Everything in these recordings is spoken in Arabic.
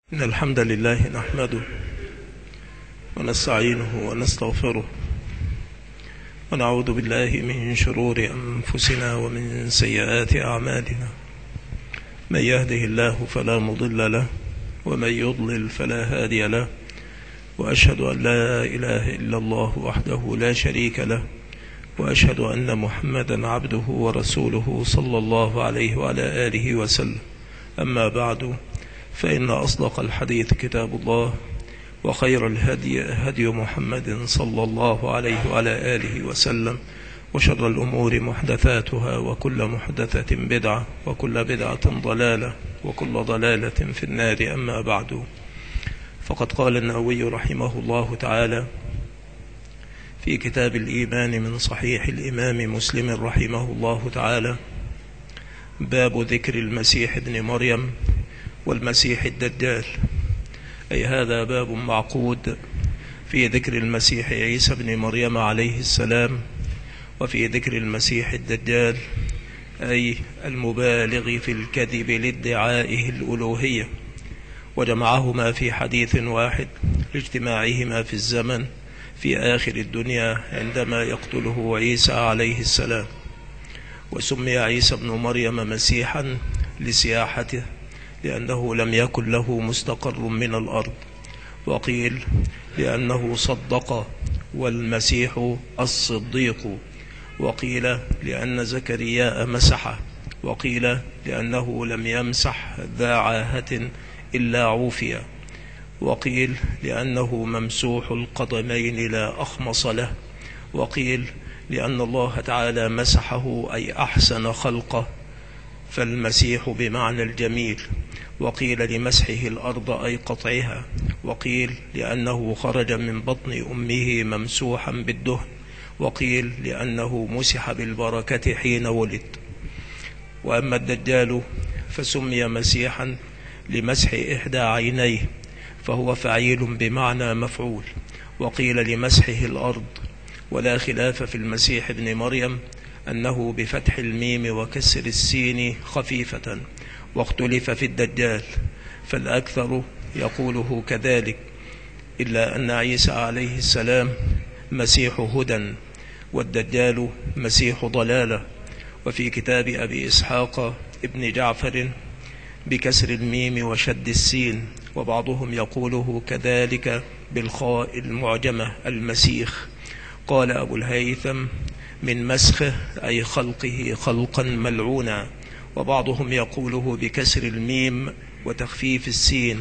إن الحمد لله نحمده ونستعينه ونستغفره ونعوذ بالله من شرور أنفسنا ومن سيئات أعمالنا. من يهده الله فلا مضل له ومن يضلل فلا هادي له، وأشهد أن لا إله إلا الله وحده لا شريك له، وأشهد أن محمدا عبده ورسوله صلى الله عليه وعلى آله وسلم. أما بعد، فإن أصدق الحديث كتاب الله، وخير الهدي هدي محمد صلى الله عليه وعلى آله وسلم، وشر الأمور محدثاتها، وكل محدثة بدعة، وكل بدعة ضلالة، وكل ضلالة في النار. أما بعد، فقد قال النووي رحمه الله تعالى في كتاب الإيمان من صحيح الإمام مسلم رحمه الله تعالى: باب ذكر المسيح ابن مريم والمسيح الدجال. أي هذا باب معقود في ذكر المسيح عيسى بن مريم عليه السلام، وفي ذكر المسيح الدجال، أي المبالغ في الكذب لادعائه الألوهية، وجمعهما في حديث واحد لاجتماعهما في الزمن في آخر الدنيا عندما يقتله عيسى عليه السلام. وسمي عيسى بن مريم مسيحا لسياحته، لأنه لم يكن له مستقر من الأرض، وقيل لأنه صدق والمسيح الصديق، وقيل لأن زكريا مسحه، وقيل لأنه لم يمسح ذا عاهة إلا عوفي، وقيل لأنه ممسوح القدمين لا أخمص له، وقيل لأن الله تعالى مسحه أي أحسن خلقه، فالمسيح بمعنى الجميل، وقيل لمسحه الأرض أي قطعها، وقيل لأنه خرج من بطن أمه ممسوحا بالدهن، وقيل لأنه مسح بالبركة حين ولد. وأما الدجال فسمي مسيحا لمسح إحدى عينيه، فهو فعيل بمعنى مفعول، وقيل لمسحه الأرض. ولا خلاف في المسيح ابن مريم أنه بفتح الميم وكسر السين خفيفة، واختلف في الدجال، فالأكثر يقوله كذلك، إلا أن عيسى عليه السلام مسيح هدى، والدجال مسيح ضلالة. وفي كتاب أبي إسحاق ابن جعفر بكسر الميم وشد السين، وبعضهم يقوله كذلك بالخاء المعجمة المسيخ. قال أبو الهيثم: من مسخه أي خلقه خلقا ملعونا. وبعضهم يقوله بكسر الميم وتخفيف السين.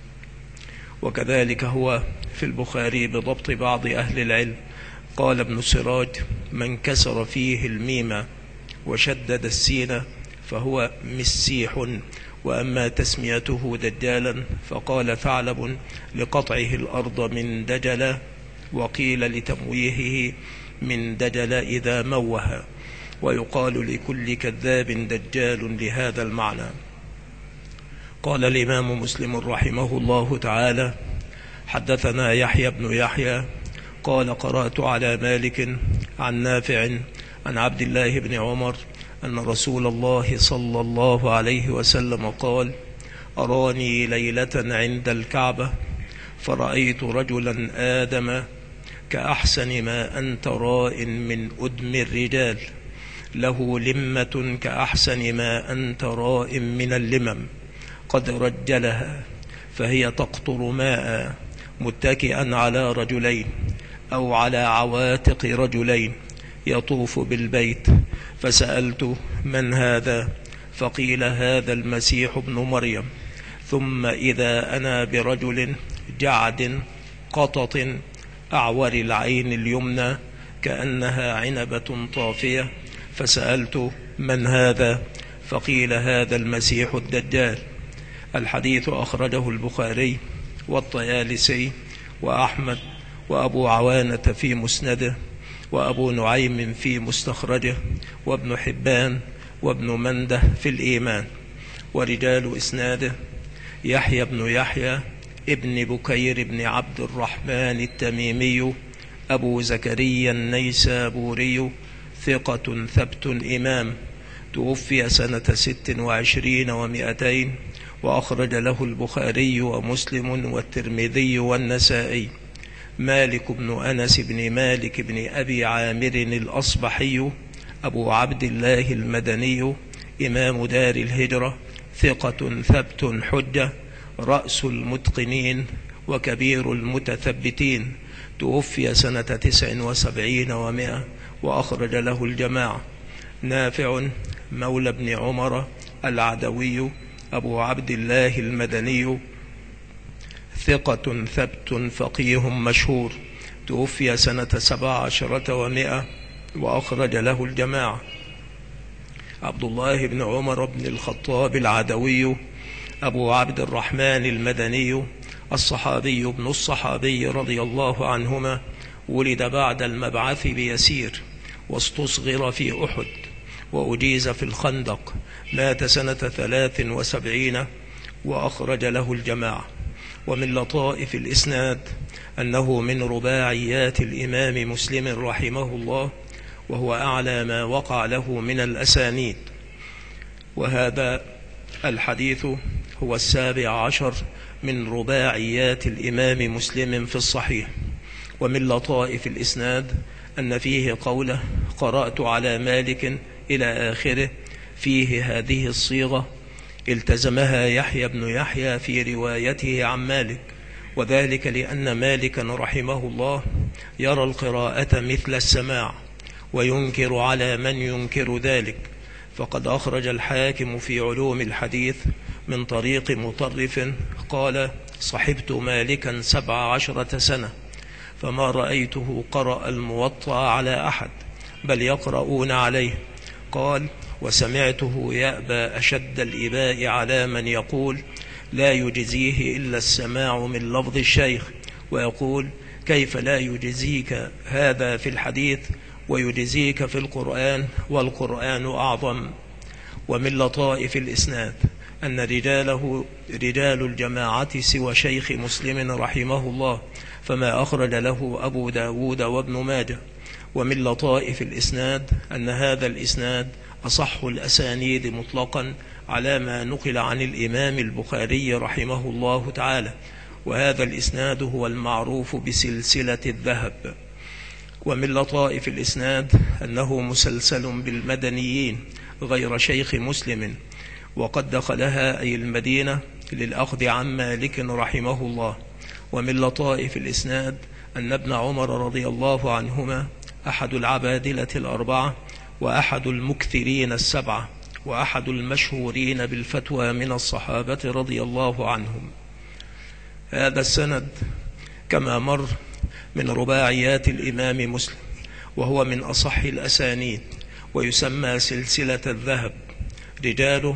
وكذلك هو في البخاري بضبط بعض أهل العلم. قال ابن سراج: من كسر فيه الميم وشدد السين فهو مسيح. وأما تسميته دجالا فقال ثعلب لقطعه الأرض من دجل، وقيل لتمويهه من دجل إذا موه، ويقال لكل كذاب دجال لهذا المعنى. قال الإمام مسلم رحمه الله تعالى: حدثنا يحيى بن يحيى قال: قرأت على مالك عن نافع عن عبد الله بن عمر أن رسول الله صلى الله عليه وسلم قال: أراني ليلة عند الكعبة فرأيت رجلا آدم كأحسن ما أنت راء من أدم الرجال، له لمة كأحسن ما أنت راء من اللمم، قد رجلها فهي تقطر ماء، متكئا على رجلين أو على عواتق رجلين، يطوف بالبيت. فسألت: من هذا؟ فقيل: هذا المسيح ابن مريم. ثم إذا أنا برجل جعد قطط أعور العين اليمنى كأنها عنبة طافية، فسألت: من هذا؟ فقيل: هذا المسيح الدجال. الحديث أخرجه البخاري والطيالسي وأحمد وأبو عوانة في مسنده، وأبو نعيم في مستخرجه، وابن حبان وابن منده في الإيمان. ورجال إسناده: يحيى بن يحيى ابن بكير بن عبد الرحمن التميمي أبو زكريا النيسابوري، ثقة ثبت إمام، توفي سنة 26 و200، وأخرج له البخاري ومسلم والترمذي والنسائي. مالك بن أنس بن مالك بن أبي عامر الأصبحي أبو عبد الله المدني إمام دار الهجرة، ثقة ثبت حجة، رأس المتقنين وكبير المتثبتين، توفي سنة 79 و100 وأخرج له الجماعة. نافع مولى بن عمر العدوي أبو عبد الله المدني، ثقة ثبت فقيه مشهور، توفي سنة 17 و100 وأخرج له الجماعة. عبد الله بن عمر بن الخطاب العدوي أبو عبد الرحمن المدني، الصحابي ابن الصحابي رضي الله عنهما، ولد بعد المبعث بيسير، واستصغر في أحد، وأجيز في الخندق، مات سنة 73 وأخرج له الجماعة. ومن لطائف الإسناد أنه من رباعيات الإمام مسلم رحمه الله، وهو أعلى ما وقع له من الأسانيد. وهذا الحديث هو 17 من رباعيات الإمام مسلم في الصحيح. ومن لطائف الإسناد أن فيه قوله: قرأت على مالك إلى آخره، فيه هذه الصيغة التزمها يحيى بن يحيى في روايته عن مالك، وذلك لأن مالكا رحمه الله يرى القراءة مثل السماع، وينكر على من ينكر ذلك. فقد أخرج الحاكم في علوم الحديث من طريق مطرف قال: صحبت مالكا 17 سنة، فما رأيته قرأ الموطأ على أحد، بل يقرؤون عليه. قال: وسمعته يأبى أشد الإباء على من يقول لا يجزيه إلا السماع من لفظ الشيخ، ويقول: كيف لا يجزيك هذا في الحديث ويجزيك في القرآن والقرآن أعظم. ومن لطائف الإسناد أن رجال الجماعة سوى شيخ مسلم رحمه الله، فما أخرج له أبو داود وابن ماجه. ومن لطائف الإسناد أن هذا الإسناد أصح الأسانيد مطلقا على ما نقل عن الإمام البخاري رحمه الله تعالى، وهذا الإسناد هو المعروف بسلسلة الذهب. ومن لطائف الإسناد أنه مسلسل بالمدنيين غير شيخ مسلم، وقد دخلها أي المدينة للأخذ عن مالك رحمه الله. ومن لطائف الإسناد أن ابن عمر رضي الله عنهما أحد العبادلة الأربعة، وأحد المكثرين السبعة، وأحد المشهورين بالفتوى من الصحابة رضي الله عنهم. هذا السند كما مر من رباعيات الإمام مسلم، وهو من أصح الأسانيد، ويسمى سلسلة الذهب. رجاله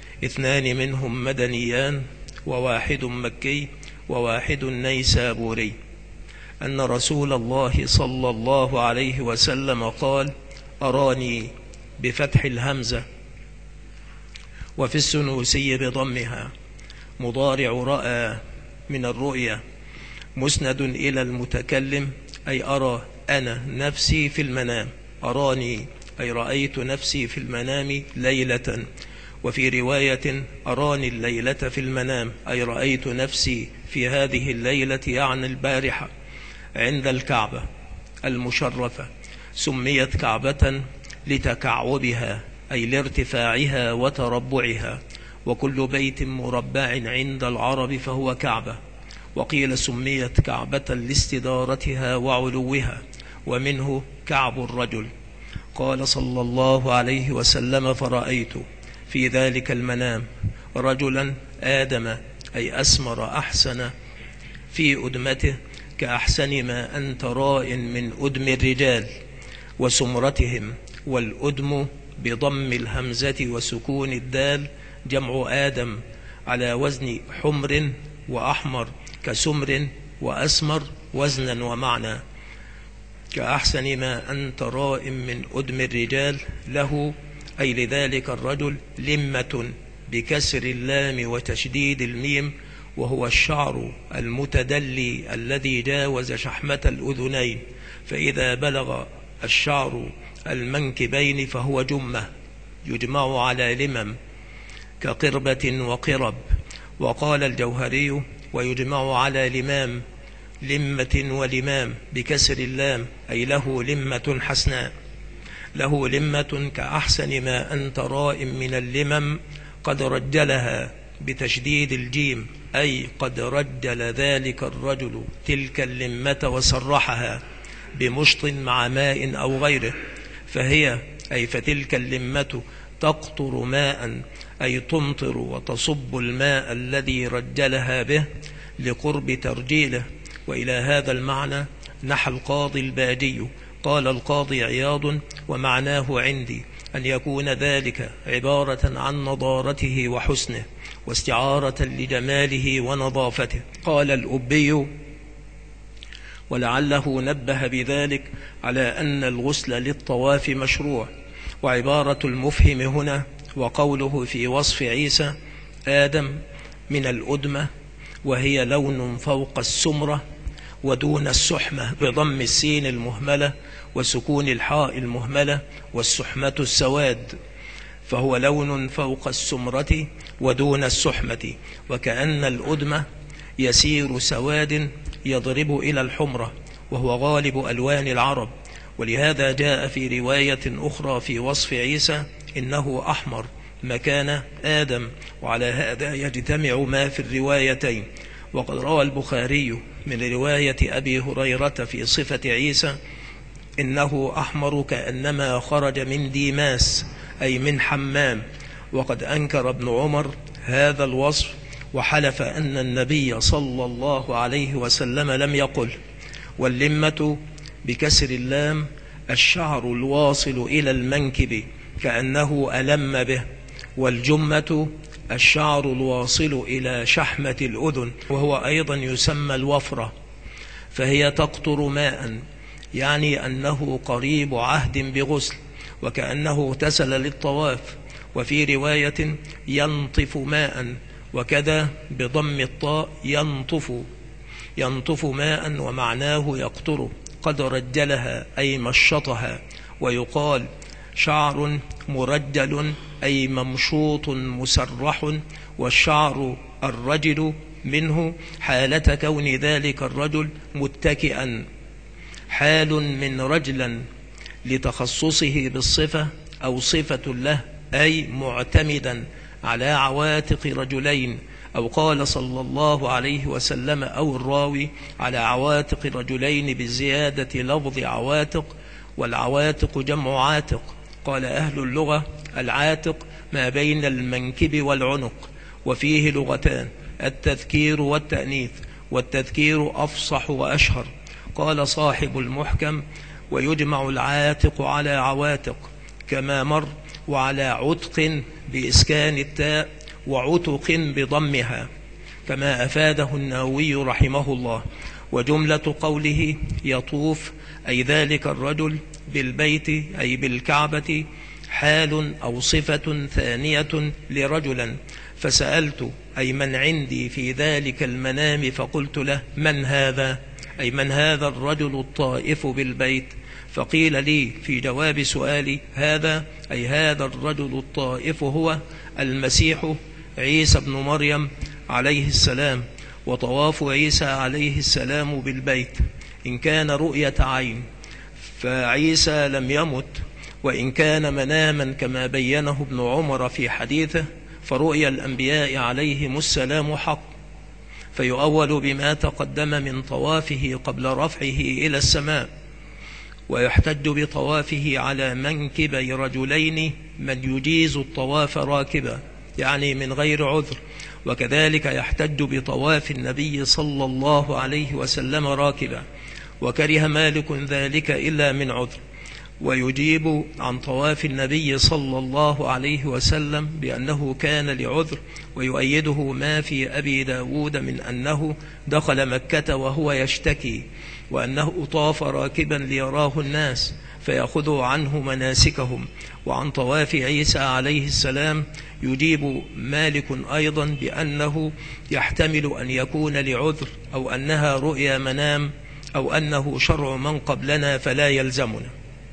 2 منهم مدنيان، وواحد مكي، وواحد نيسابوري. أن رسول الله صلى الله عليه وسلم قال: أراني بفتح الهمزة، وفي السنوسي بضمها، مضارع رأى من الرؤيا، مسند إلى المتكلم، أي أرى أنا نفسي في المنام. أراني أي رأيت نفسي في المنام ليلة. وفي رواية: أراني الليلة في المنام، أي رأيت نفسي في هذه الليلة، يعني البارحة، عند الكعبة المشرفة. سميت كعبة لتكعبها، أي لارتفاعها وتربعها، وكل بيت مربع عند العرب فهو كعبة. وقيل سميت كعبة لاستدارتها وعلوها، ومنه كعب الرجل. قال صلى الله عليه وسلم: فرأيت في ذلك المنام رجلا آدم، أي أسمر أحسن في أدمته، كأحسن ما أنت راء من أدم الرجال وسمرتهم. والأدم بضم الهمزة وسكون الدال جمع آدم، على وزن حمر وأحمر، كسمر وأسمر وزنا ومعنى. كأحسن ما أنت راء من أدم الرجال، له أي لذلك الرجل لمة بكسر اللام وتشديد الميم، وهو الشعر المتدلي الذي جاوز شحمة الأذنين، فإذا بلغ الشعر المنكبين فهو جمة، يجمع على لمم كقربة وقرب. وقال الجوهري: ويجمع على لمام، لمة ولمام بكسر اللام، أي له لمة حسناء. له لمة كأحسن ما أنت رائم من اللمم، قد رجلها بتشديد الجيم، أي قد رجل ذلك الرجل تلك اللمة وسرحها بمشط مع ماء أو غيره، فهي أي فتلك اللمة تقطر ماء، أي تمطر وتصب الماء الذي رجلها به لقرب ترجيله. وإلى هذا المعنى نحى القاضي الباجي. قال القاضي عياض: ومعناه عندي أن يكون ذلك عبارة عن نضارته وحسنه واستعارة لجماله ونظافته. قال الأبي: ولعله نبه بذلك على أن الغسل للطواف مشروع. وعبارة المفهم هنا وقوله في وصف عيسى: آدم من الأدمة، وهي لون فوق السمرة ودون السحمة بضم السين المهملة وسكون الحاء المهملة والسحمة السواد، فهو لون فوق السمرة ودون السحمة، وكأن الأدمة يسير سواد يضرب إلى الحمرة، وهو غالب ألوان العرب. ولهذا جاء في رواية أخرى في وصف عيسى: إنه أحمر مكان آدم. وعلى هذا يجتمع ما في الروايتين. وقد روى البخاري من رواية أبي هريرة في صفة عيسى: إنه أحمر كأنما خرج من ديماس، أي من حمام. وقد أنكر ابن عمر هذا الوصف، وحلف أن النبي صلى الله عليه وسلم لم يقل. واللمة بكسر اللام الشعر الواصل إلى المنكب كأنه ألم به، والجمة الشعر الواصل إلى شحمة الأذن، وهو أيضا يسمى الوفرة، فهي تقطر ماء، يعني أنه قريب عهد بغسل، وكأنه اغتسل للطواف. وفي رواية ينطف ماء، وكذا بضم الطاء ينطف ماء، ومعناه يقطر. قد رجلها أي مشطها. ويقال شعر مرجل أي ممشوط مسرح، والشعر الرجل منه حالة كون ذلك الرجل متكئا، حال من رجلا لتخصصه بالصفة أو صفة له، أي معتمدا على عواتق رجلين، أو قال صلى الله عليه وسلم أو الراوي على عواتق رجلين بزيادة لفظ عواتق، والعواتق جمع عاتق. قال أهل اللغة: العاتق ما بين المنكب والعنق. وفيه لغتان: التذكير والتأنيث، والتذكير أفصح وأشهر. قال صاحب المحكم: ويجمع العاتق على عواتق كما مر، وعلى عتق بإسكان التاء، وعتق بضمها، كما أفاده النووي رحمه الله. وجملة قوله يطوف أي ذلك الرجل بالبيت أي بالكعبة، حال أو صفة ثانية لرجلا. فسألت أي من عندي في ذلك المنام، فقلت له: من هذا؟ أي من هذا الرجل الطائف بالبيت؟ فقيل لي في جواب سؤالي: هذا أي هذا الرجل الطائف هو المسيح عيسى بن مريم عليه السلام. وطواف عيسى عليه السلام بالبيت إن كان رؤية عين فعيسى لم يمت، وإن كان مناما كما بينه ابن عمر في حديثه فرؤيا الأنبياء عليهم السلام حق، فيؤول بما تقدم من طوافه قبل رفعه إلى السماء. ويحتج بطوافه على منكبي رجلين من يجيز الطواف راكبا، يعني من غير عذر. وكذلك يحتج بطواف النبي صلى الله عليه وسلم راكبا، وكره مالك ذلك إلا من عذر. ويجيب عن طواف النبي صلى الله عليه وسلم بأنه كان لعذر، ويؤيده ما في أبي داود من أنه دخل مكة وهو يشتكي، وأنه طاف راكبا ليراه الناس فيأخذوا عنه مناسكهم. وعن طواف عيسى عليه السلام يجيب مالك أيضا بأنه يحتمل أن يكون لعذر، أو أنها رؤيا منام، أو أنه شرع من قبلنا فلا يلزمنا.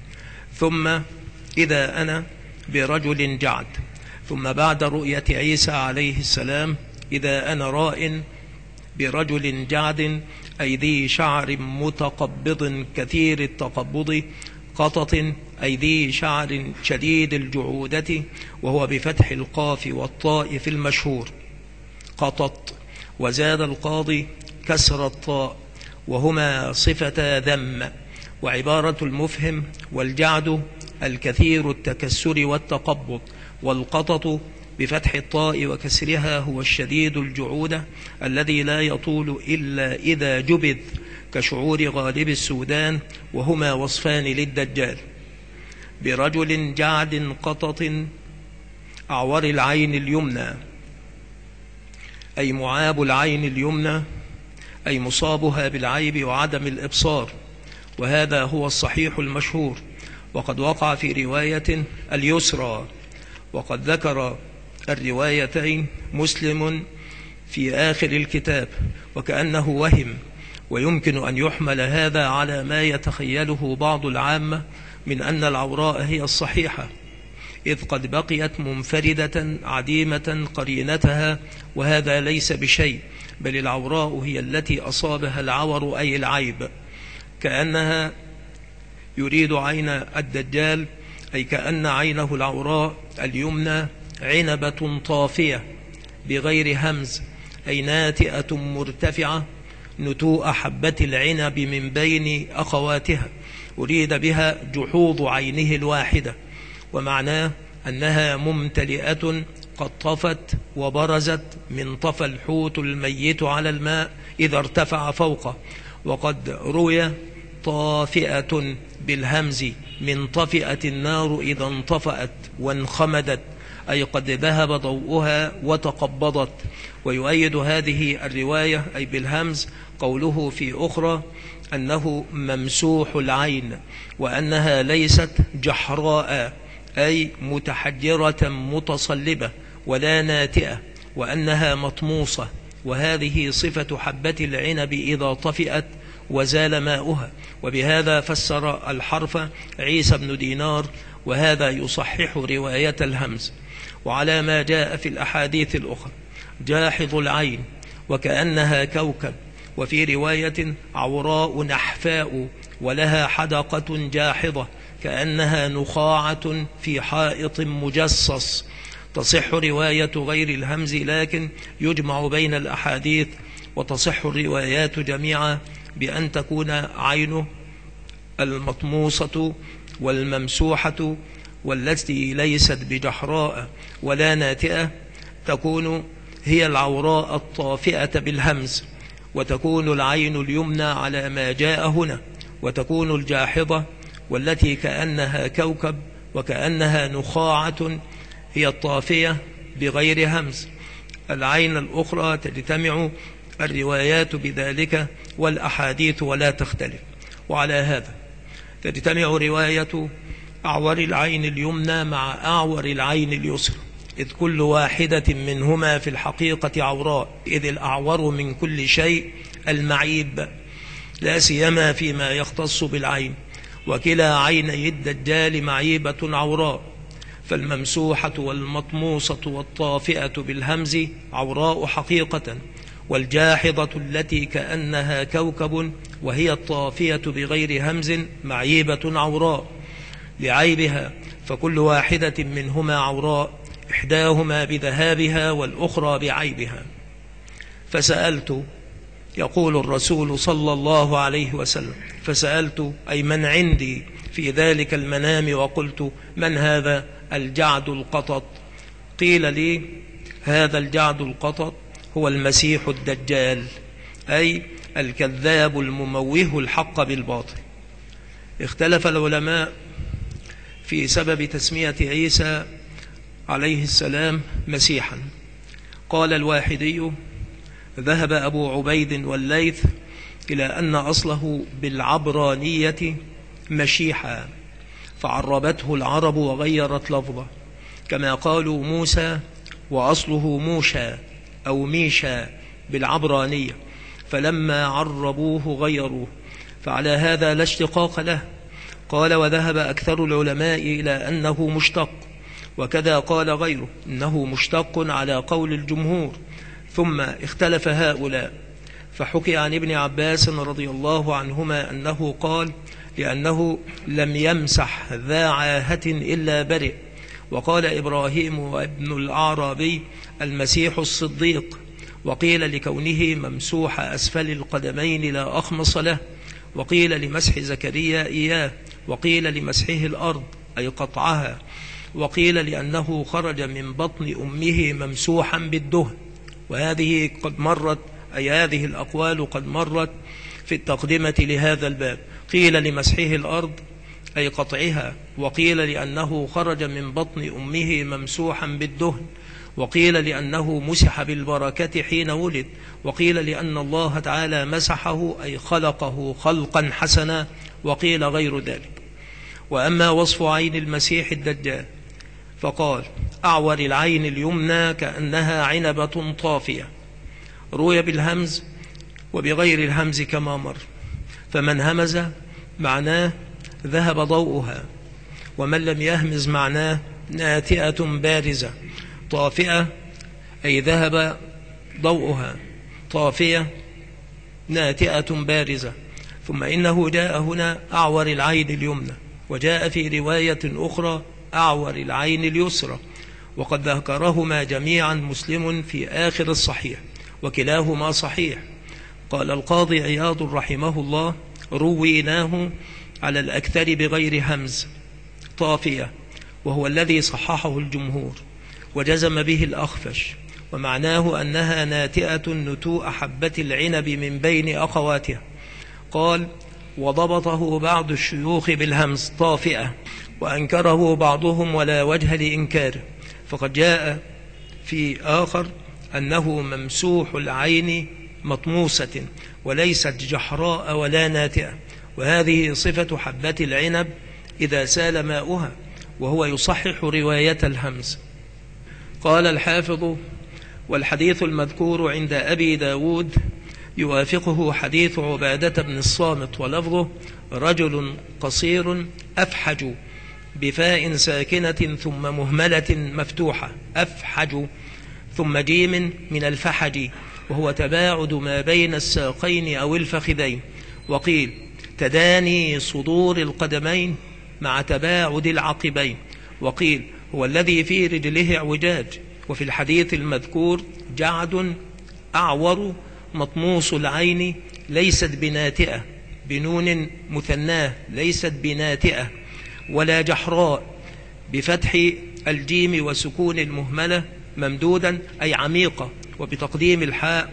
ثم إذا أنا برجل جعد، ثم بعد رؤية عيسى عليه السلام إذا أنا راء برجل جعد أي ذي شعر متقبض كثير التقبض، قطط أي ذي شعر شديد الجعودة، وهو بفتح القاف والطاء في المشهور قطط. وزاد القاضي كسر الطاء، وهما صفة ذم. وعبارة المفهم: والجعد الكثير التكسر والتقبض، والقطط بفتح الطاء وكسرها هو الشديد الجعودة الذي لا يطول إلا إذا جبذ كشعور غالب السودان، وهما وصفان للدجال. برجل جعد قطط أعور العين اليمنى أي معاب العين اليمنى، أي مصابها بالعيب وعدم الإبصار، وهذا هو الصحيح المشهور. وقد وقع في رواية اليسرى، وقد ذكر الروايتين مسلم في آخر الكتاب، وكأنه وهم. ويمكن أن يحمل هذا على ما يتخيله بعض العامة من أن العوراء هي الصحيحة، إذ قد بقيت منفردة عديمة قرينتها، وهذا ليس بشيء، بل العوراء هي التي أصابها العور أي العيب، كأنها يريد عين الدجال، أي كأن عينه العوراء اليمنى عنبة طافية بغير همز، أي ناتئة مرتفعة نتوء حبة العنب من بين أخواتها، أريد بها جحوظ عينه الواحدة، ومعناه أنها ممتلئة قد طفت وبرزت من طفى الحوت الميت على الماء إذا ارتفع فوقه. وقد روي طافئة بالهمز من طفئت النار إذا انطفأت وانخمدت، أي قد ذهب ضوءها وتقبضت. ويؤيد هذه الرواية أي بالهمز قوله في أخرى أنه ممسوح العين، وأنها ليست جحراء أي متحجرة متصلبة ولا ناتئة، وأنها مطموسة، وهذه صفة حبة العنب إذا طفئت وزال ماؤها. وبهذا فسر الحرف عيسى بن دينار، وهذا يصحح رواية الهمز. وعلى ما جاء في الأحاديث الأخرى جاحظ العين وكأنها كوكب، وفي رواية عوراء نحفاء ولها حدقة جاحظة كأنها نخاعة في حائط مجصص. تصح رواية غير الهمز، لكن يجمع بين الأحاديث وتصح الروايات جميعا بأن تكون عينه المطموسة والممسوحة والتي ليست بجحراء ولا ناتئة تكون هي العوراء الطافئة بالهمز، وتكون العين اليمنى على ما جاء هنا، وتكون الجاحظة والتي كأنها كوكب وكأنها نخاعة هي الطافية بغير همز. العين الأخرى تجتمع الروايات بذلك والأحاديث ولا تختلف. وعلى هذا تجتمع رواية أعور العين اليمنى مع أعور العين اليسرى، إذ كل واحدة منهما في الحقيقة عوراء، إذ الأعور من كل شيء المعيب، لا سيما فيما يختص بالعين، وكلا عيني الدجال معيبة عوراء، فالممسوحة والمطموسة والطافئة بالهمز عوراء حقيقة، والجاحظة التي كأنها كوكب وهي الطافية بغير همز معيبة عوراء لعيبها، فكل واحدة منهما عوراء، إحداهما بذهابها والأخرى بعيبها. فسألت، يقول الرسول صلى الله عليه وسلم، فسألت أي من عندي في ذلك المنام، وقلت من هذا الجعد القطط؟ قيل لي هذا الجعد القطط هو المسيح الدجال، أي الكذاب المموه الحق بالباطل. اختلف العلماء في سبب تسمية عيسى عليه السلام مسيحا. قال الواحدي ذهب أبو عبيد والليث إلى أن أصله بالعبرانية مشيحا، فعربته العرب وغيرت لفظه، كما قالوا موسى وأصله موشى أو ميشا بالعبرانية، فلما عربوه غيروه، فعلى هذا لا اشتقاق له. قال وذهب أكثر العلماء إلى أنه مشتق، وكذا قال غيره إنه مشتق على قول الجمهور، ثم اختلف هؤلاء، فحكي عن ابن عباس رضي الله عنهما أنه قال: لأنه لم يمسح ذا عاهة إلا برئ. وقال إبراهيم وابن الأعرابي: المسيح الصديق. وقيل لكونه ممسوح أسفل القدمين لا أخمص له. وقيل لمسح زكريا إياه. وقيل لمسحه الأرض أي قطعها. وقيل لأنه خرج من بطن أمه ممسوحا بالدهن. وهذه قد مرت، أي هذه الأقوال قد مرت في التقدمة لهذا الباب. قيل لمسحه الأرض أي قطعها. وقيل لأنه خرج من بطن أمه ممسوحا بالدهن. وقيل لأنه مسح بالبركة حين ولد. وقيل لأن الله تعالى مسحه أي خلقه خلقا حسنا. وقيل غير ذلك. وأما وصف عين المسيح الدجال فقال: أعور العين اليمنى كأنها عنبة طافية. روي بالهمز وبغير الهمز كما مر. فمن همز معناه ذهب ضوءها، ومن لم يهمز معناه ناتئة بارزة. طافئة أي ذهب ضوءها، طافية ناتئة بارزة. ثم إنه جاء هنا أعور العين اليمنى، وجاء في رواية أخرى أعور العين اليسرى، وقد ذكرهما جميعا مسلم في آخر الصحيح، وكلاهما صحيح. قال القاضي عياض رحمه الله: رويناه على الأكثر بغير همز طافية، وهو الذي صححه الجمهور وجزم به الأخفش، ومعناه أنها ناتئة نتوء حبة العنب من بين أخواتها. قال: وضبطه بعض الشيوخ بالهمز طافئة، وأنكره بعضهم ولا وجه لإنكاره، فقد جاء في آخر أنه ممسوح العين مطموسة وليست جحراء ولا ناتئة، وهذه صفة حبة العنب إذا سال ماؤها، وهو يصحح رواية الهمز. قال الحافظ: والحديث المذكور عند أبي داود يوافقه حديث عبادة بن الصامت، ولفظه: رجل قصير أفحج بفاء ساكنة ثم مهملة مفتوحة، أفحج، ثم جيم من الفحج، وهو تباعد ما بين الساقين أو الفخذين. وقيل: تداني صدور القدمين مع تباعد العقبين. وقيل: هو الذي في رجله اعوجاج. وفي الحديث المذكور جعد أعور مطموس العين ليست بناتئة، بنون مثناه، ليست بناتئة، ولا جحراء بفتح الجيم وسكون المهملة ممدودا أي عميقة، وبتقديم الحاء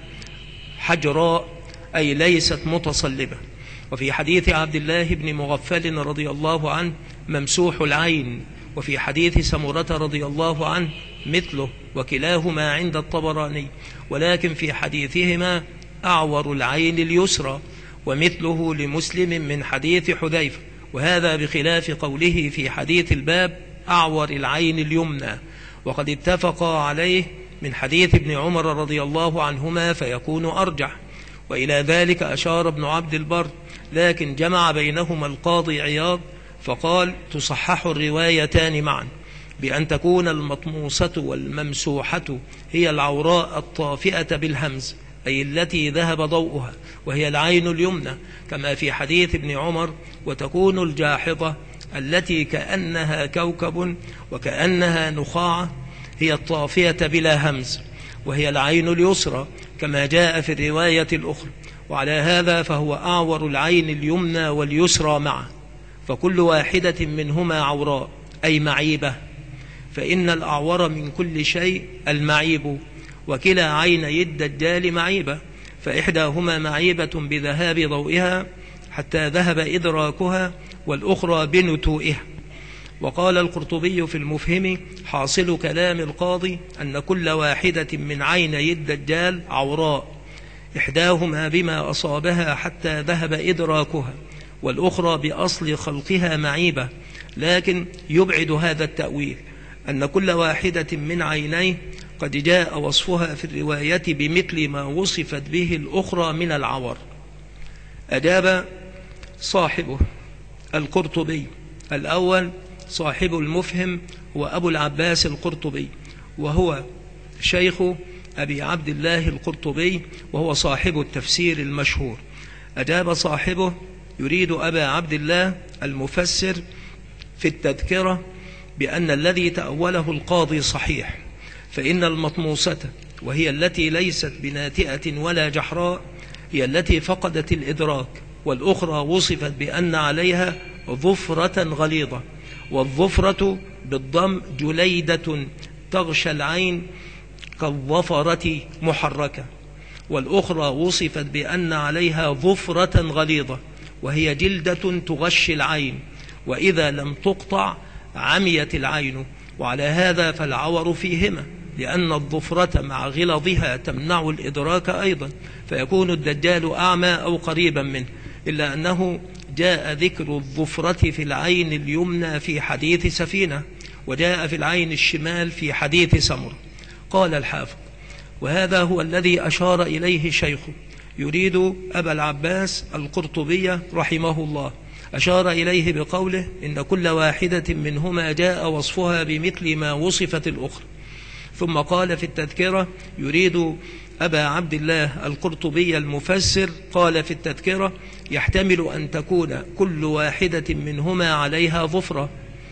حجراء أي ليست متصلبة. وفي حديث عبد الله بن مغفل رضي الله عنه ممسوح العين، وفي حديث سمرة رضي الله عنه مثله، وكلاهما عند الطبراني، ولكن في حديثهما أعور العين اليسرى، ومثله لمسلم من حديث حذيفة، وهذا بخلاف قوله في حديث الباب أعور العين اليمنى، وقد اتفقا عليه من حديث ابن عمر رضي الله عنهما فيكون أرجح. وإلى ذلك أشار ابن عبد البر، لكن جمع بينهما القاضي عياض فقال: تصحح الروايتان معا بأن تكون المطموسة والممسوحة هي العوراء الطافئة بالهمز، أي التي ذهب ضوءها، وهي العين اليمنى كما في حديث ابن عمر، وتكون الجاحظة التي كأنها كوكب وكأنها نخاعة هي الطافية بلا همز، وهي العين اليسرى كما جاء في الرواية الأخرى. وعلى هذا فهو أعور العين اليمنى واليسرى معا، فكل واحدة منهما عوراء أي معيبة، فإن الأعور من كل شيء المعيب، وكلا عيني الدجال معيبة، فإحداهما معيبة بذهاب ضوئها حتى ذهب إدراكها، والأخرى بنتوئها. وقال القرطبي في المفهم: حاصل كلام القاضي أن كل واحدة من عيني الدجال عوراء، إحداهما بما أصابها حتى ذهب إدراكها، والأخرى بأصل خلقها معيبة. لكن يبعد هذا التأويل أن كل واحدة من عينيه قد جاء وصفها في الرواية بمثل ما وصفت به الأخرى من العور. أجاب صاحبه القرطبي: الأول صاحب المفهم هو أبو العباس القرطبي، وهو شيخ أبي عبد الله القرطبي، وهو صاحب التفسير المشهور. أجاب صاحبه يريد أبا عبد الله المفسر في التذكرة بأن الذي تأوله القاضي صحيح، فإن المطموسة وهي التي ليست بناتئة ولا جحراء هي التي فقدت الإدراك، والأخرى وصفت بأن عليها ظفرة غليظة، والظفرة بالضم جليدة تغشى العين كالظفرة محركة، والأخرى وصفت بأن عليها ظفرة غليظة وهي جلدة تغشي العين، وإذا لم تقطع عميت العين، وعلى هذا فالعور فيهما، لأن الظفرة مع غلظها تمنع الإدراك أيضا، فيكون الدجال أعمى أو قريبا منه، إلا أنه جاء ذكر الظفرة في العين اليمنى في حديث سفينة، وجاء في العين الشمال في حديث سمر. قال الحافظ: وهذا هو الذي أشار إليه شيخه، يريد أبا العباس القرطبي رحمه الله، أشار إليه بقوله: إن كل واحدة منهما جاء وصفها بمثل ما وصفت الأخرى. ثم قال في التذكرة يريد أبا عبد الله القرطبي المفسر، قال في التذكرة: يحتمل أن تكون كل واحدة منهما عليها ظفرة،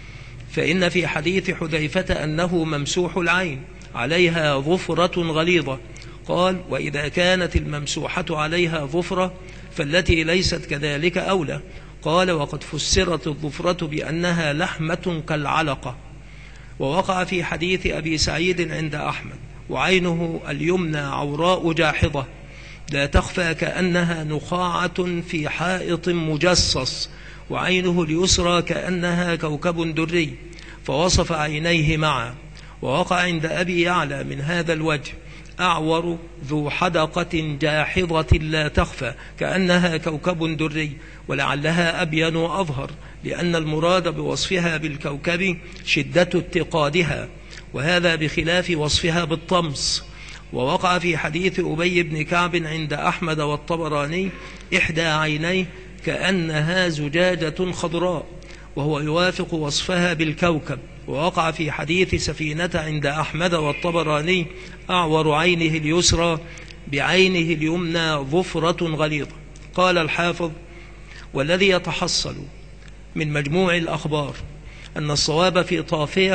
فإن في حديث حذيفة أنه ممسوح العين عليها ظفرة غليظة. قال: وإذا كانت الممسوحة عليها ظفرة فالتي ليست كذلك أولى. قال: وقد فسرت الظفرة بأنها لحمة كالعلقة. ووقع في حديث أبي سعيد عند أحمد: وعينه اليمنى عوراء جاحظة لا تخفى كأنها نخاعة في حائط مجصص، وعينه اليسرى كأنها كوكب دري، فوصف عينيه معا. ووقع عند أبي يعلى من هذا الوجه: أعور ذو حدقة جاحظة لا تخفى كأنها كوكب دري، ولعلها أبين وأظهر، لأن المراد بوصفها بالكوكب شدة اتقادها، وهذا بخلاف وصفها بالطمس. ووقع في حديث أبي بن كعب عند أحمد والطبراني: إحدى عينيه كأنها زجاجة خضراء، وهو يوافق وصفها بالكوكب. ووقع في حديث سفينة عند أحمد والطبراني: أعور عينه اليسرى بعينه اليمنى ظفرة غليظة. قال الحافظ: والذي يتحصل من مجموع الأخبار أن الصواب في طافية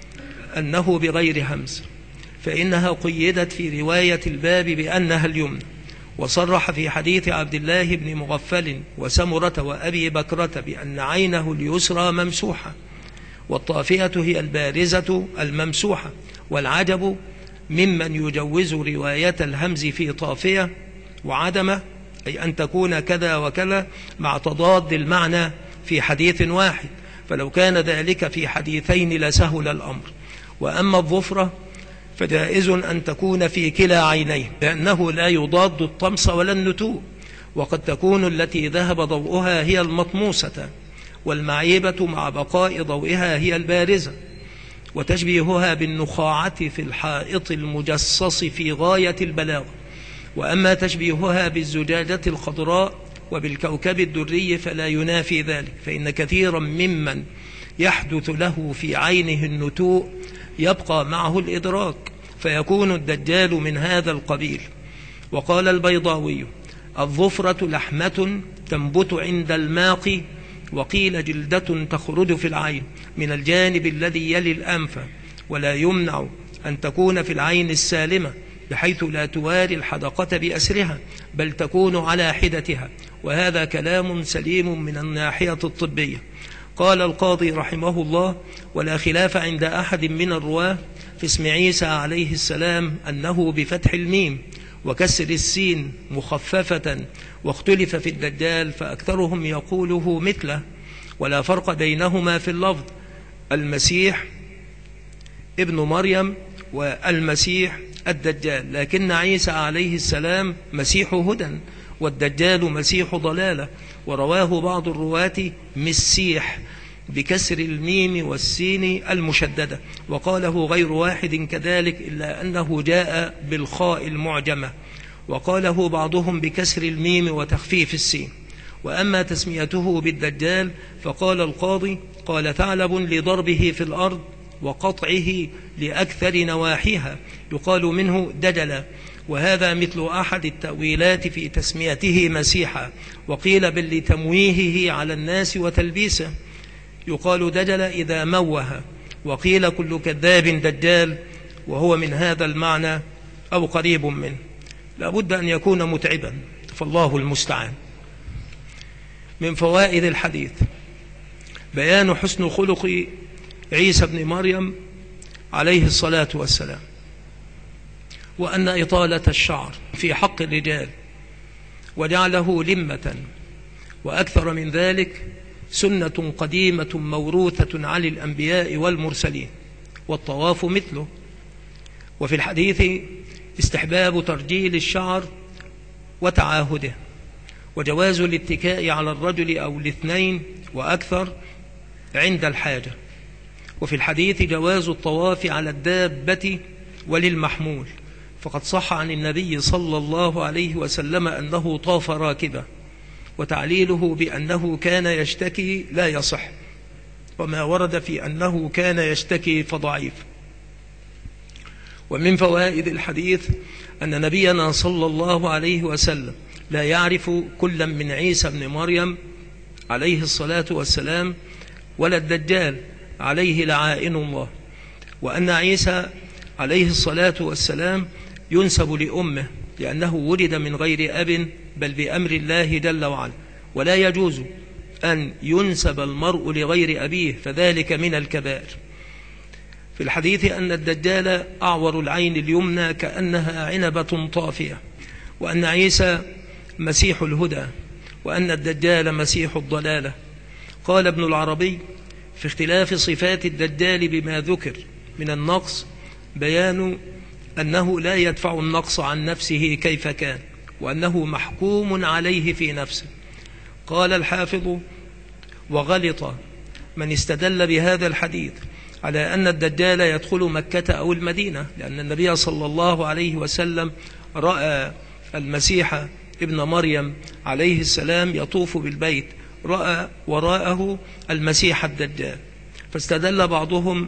أنه بغير همز، فإنها قيدت في رواية الباب بأنها اليمنى، وصرح في حديث عبد الله بن مغفل وسمرة وأبي بكرة بأن عينه اليسرى ممسوحة، والطافية هي البارزة الممسوحة. والعجب ممن يجوز رواية الهمز في طافية وعدمه، أي أن تكون كذا وكذا مع تضاد المعنى في حديث واحد، فلو كان ذلك في حديثين لسهل الأمر. وأما الظفرة فجائز أن تكون في كلا عينيه، لأنه لا يضاد الطمس ولا النتوء، وقد تكون التي ذهب ضوءها هي المطموسة، والمعيبة مع بقاء ضوئها هي البارزة، وتشبيهها بالنخاعة في الحائط المجصص في غاية البلاغة. وأما تشبيهها بالزجاجة الخضراء وبالكوكب الدري فلا ينافي ذلك، فإن كثيرا ممن يحدث له في عينه النتوء يبقى معه الإدراك، فيكون الدجال من هذا القبيل. وقال البيضاوي: الظفرة لحمة تنبت عند الماق، وقيل جلدة تخرج في العين من الجانب الذي يلي الأنف، ولا يمنع أن تكون في العين السالمة، بحيث لا تواري الحدقة بأسرها، بل تكون على حدتها، وهذا كلام سليم من الناحية الطبية. قال القاضي رحمه الله: ولا خلاف عند أحد من الرواة في اسم عيسى عليه السلام أنه بفتح الميم وكسر السين مخففة، واختلف في الدجال فأكثرهم يقوله مثله، ولا فرق بينهما في اللفظ: المسيح ابن مريم والمسيح الدجال، لكن عيسى عليه السلام مسيح هدى، والدجال مسيح ضلالة. ورواه بعض الرواة مسيح بكسر الميم والسين المشددة، وقاله غير واحد كذلك، إلا أنه جاء بالخاء المعجمة، وقاله بعضهم بكسر الميم وتخفيف السين. وأما تسميته بالدجال فقال القاضي: قال ثعلب لضربه في الأرض: وقطعه لأكثر نواحيها يقال منه دجل، وهذا مثل أحد التأويلات في تسميته مسيحا، وقيل بل لتمويهه على الناس وتلبيسه، يقال دجل إذا موه، وقيل كل كذاب دجال، وهو من هذا المعنى أو قريب منه. لابد أن يكون متعبا، فالله المستعان. من فوائد الحديث بيان حسن خلق عيسى بن مريم عليه الصلاة والسلام، وأن إطالة الشعر في حق الرجال وجعله لمة، وأكثر من ذلك سنة قديمة موروثة عن الأنبياء والمرسلين، والطواف مثله. وفي الحديث استحباب ترجيل الشعر وتعاهده، وجواز الاتكاء على الرجل أو الاثنين وأكثر عند الحاجة. وفي الحديث جواز الطواف على الدابة وللمحمول، فقد صح عن النبي صلى الله عليه وسلم أنه طاف راكبا، وتعليله بأنه كان يشتكي لا يصح، وما ورد في أنه كان يشتكي فضعيف. ومن فوائد الحديث أن نبينا صلى الله عليه وسلم لا يعرف كلا من عيسى بن مريم عليه الصلاة والسلام ولا الدجال عليه لعائن الله، وأن عيسى عليه الصلاة والسلام ينسب لأمه لأنه ولد من غير أب بل بأمر الله جل وعلا، ولا يجوز أن ينسب المرء لغير أبيه، فذلك من الكبائر. في الحديث أن الدجال أعور العين اليمنى كأنها عنبة طافية، وأن عيسى مسيح الهدى، وأن الدجال مسيح الضلالة. قال ابن العربي في اختلاف صفات الدجال بما ذكر من النقص بيان أنه لا يدفع النقص عن نفسه كيف كان، وأنه محكوم عليه في نفسه. قال الحافظ وغلط من استدل بهذا الحديث على أن الدجال يدخل مكة أو المدينة، لأن النبي صلى الله عليه وسلم رأى المسيح ابن مريم عليه السلام يطوف بالبيت، رأى وراءه المسيح الدجال، فاستدل بعضهم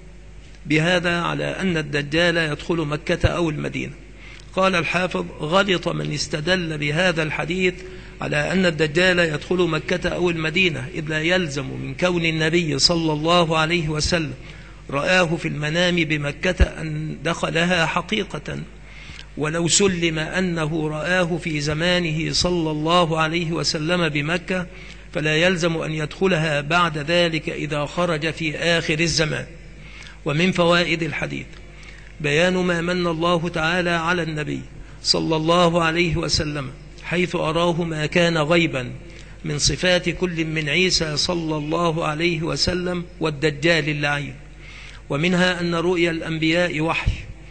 بهذا على أن الدجال يدخل مكة أو المدينة. قال الحافظ غلط من استدل بهذا الحديث على أن الدجال يدخل مكة أو المدينة، إذ لا يلزم من كون النبي صلى الله عليه وسلم رآه في المنام بمكة أن دخلها حقيقة، ولو سلم أنه رآه في زمانه صلى الله عليه وسلم بمكة فلا يلزم أن يدخلها بعد ذلك إذا خرج في آخر الزمان. ومن فوائد الحديث بيان ما من الله تعالى على النبي صلى الله عليه وسلم حيث أراه ما كان غيبا من صفات كل من عيسى صلى الله عليه وسلم والدجال اللعين. ومنها أن رؤيا الأنبياء وحي،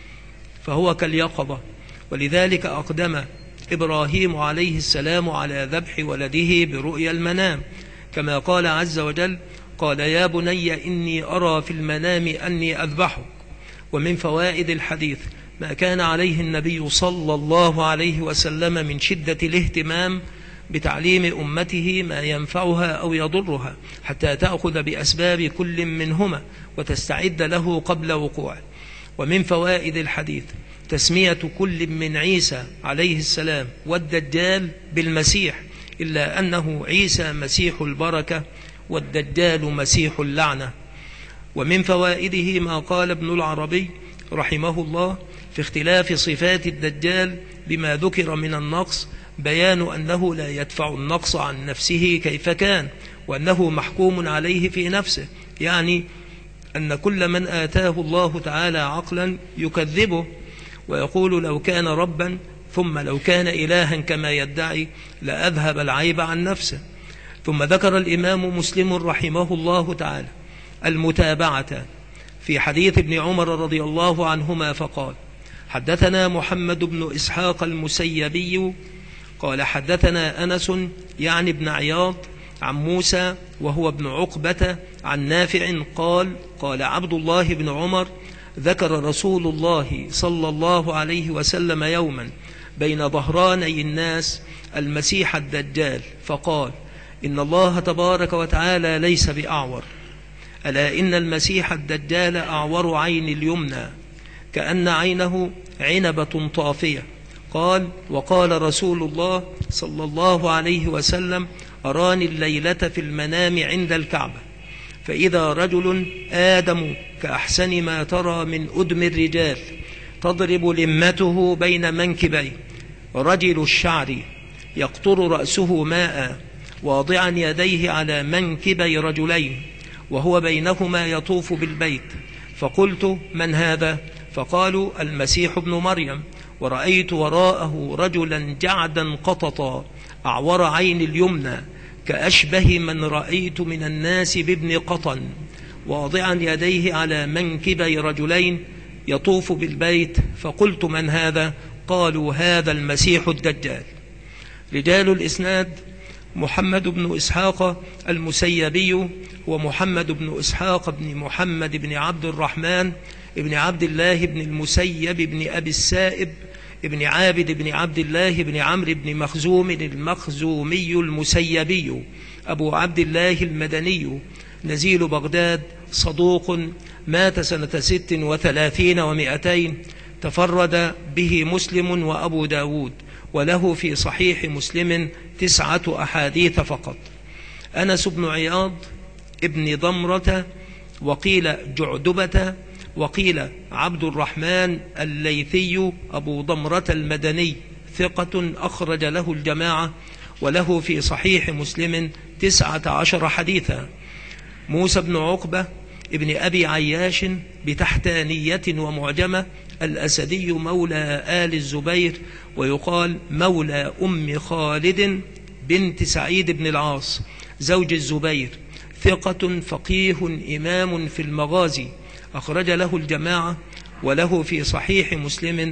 فهو كاليقظة، ولذلك أقدم إبراهيم عليه السلام على ذبح ولده برؤيا المنام، كما قال عز وجل قال يا بني إني أرى في المنام أني أذبحك. ومن فوائد الحديث ما كان عليه النبي صلى الله عليه وسلم من شدة الاهتمام بتعليم أمته ما ينفعها أو يضرها، حتى تأخذ بأسباب كل منهما وتستعد له قبل وقوعه. ومن فوائد الحديث تسمية كل من عيسى عليه السلام والدجال بالمسيح، إلا أنه عيسى مسيح البركة والدجال مسيح اللعنة. ومن فوائده ما قال ابن العربي رحمه الله في اختلاف صفات الدجال بما ذكر من النقص بيان أنه لا يدفع النقص عن نفسه كيف كان، وأنه محكوم عليه في نفسه، يعني أن كل من آتاه الله تعالى عقلا يكذبه ويقول لو كان ربا ثم لو كان إلها كما يدعي لأذهب العيب عن نفسه. ثم ذكر الإمام مسلم رحمه الله تعالى المتابعة في حديث ابن عمر رضي الله عنهما فقال حدثنا محمد بن إسحاق المسيبي قال حدثنا أنس يعني ابن عياض عن موسى وهو ابن عقبة عن نافع قال قال عبد الله بن عمر ذكر رسول الله صلى الله عليه وسلم يوما بين ظهراني الناس المسيح الدجال فقال إن الله تبارك وتعالى ليس بأعور، ألا إن المسيح الدجال أعور عين اليمنى كأن عينه عنبة طافية. قال: وقال رسول الله صلى الله عليه وسلم: أراني الليلة في المنام عند الكعبة، فإذا رجل آدم كأحسن ما ترى من أدم الرجال، تضرب لمته بين منكبيه، رجل الشعر يقطر رأسه ماء، واضعا يديه على منكبي رجلين، وهو بينهما يطوف بالبيت. فقلت: من هذا؟ فقالوا: المسيح ابن مريم. ورأيت وراءه رجلا جعدا قططا أعور عين اليمنى كأشبه من رأيت من الناس بابن قطن، واضعا يديه على منكبي رجلين يطوف بالبيت. فقلت: من هذا؟ قالوا: هذا المسيح الدجال. رجال الإسناد: محمد بن إسحاق المسيبي ومحمد بن إسحاق بن محمد بن عبد الرحمن ابن عبد الله بن المسيب بن أبي السائب ابن عابد بن عبد الله بن عمرو بن مخزوم المخزومي المسيبي أبو عبد الله المدني نزيل بغداد، صدوق، مات سنة 36 و200. تفرد به مسلم وأبو داود، وله في صحيح مسلم 9 أحاديث فقط. أنس بن عياض ابن ضمرة، وقيل جعدبة، وقيل عبد الرحمن الليثي أبو ضمرة المدني، ثقة أخرج له الجماعة، وله في صحيح مسلم 19 حديثا. موسى بن عقبة ابن أبي عياش بتحتانية ومعجمة، الأسدي مولى آل الزبير، ويقال مولى أم خالد بنت سعيد بن العاص زوج الزبير، ثقة فقيه إمام في المغازي، أخرج له الجماعة، وله في صحيح مسلم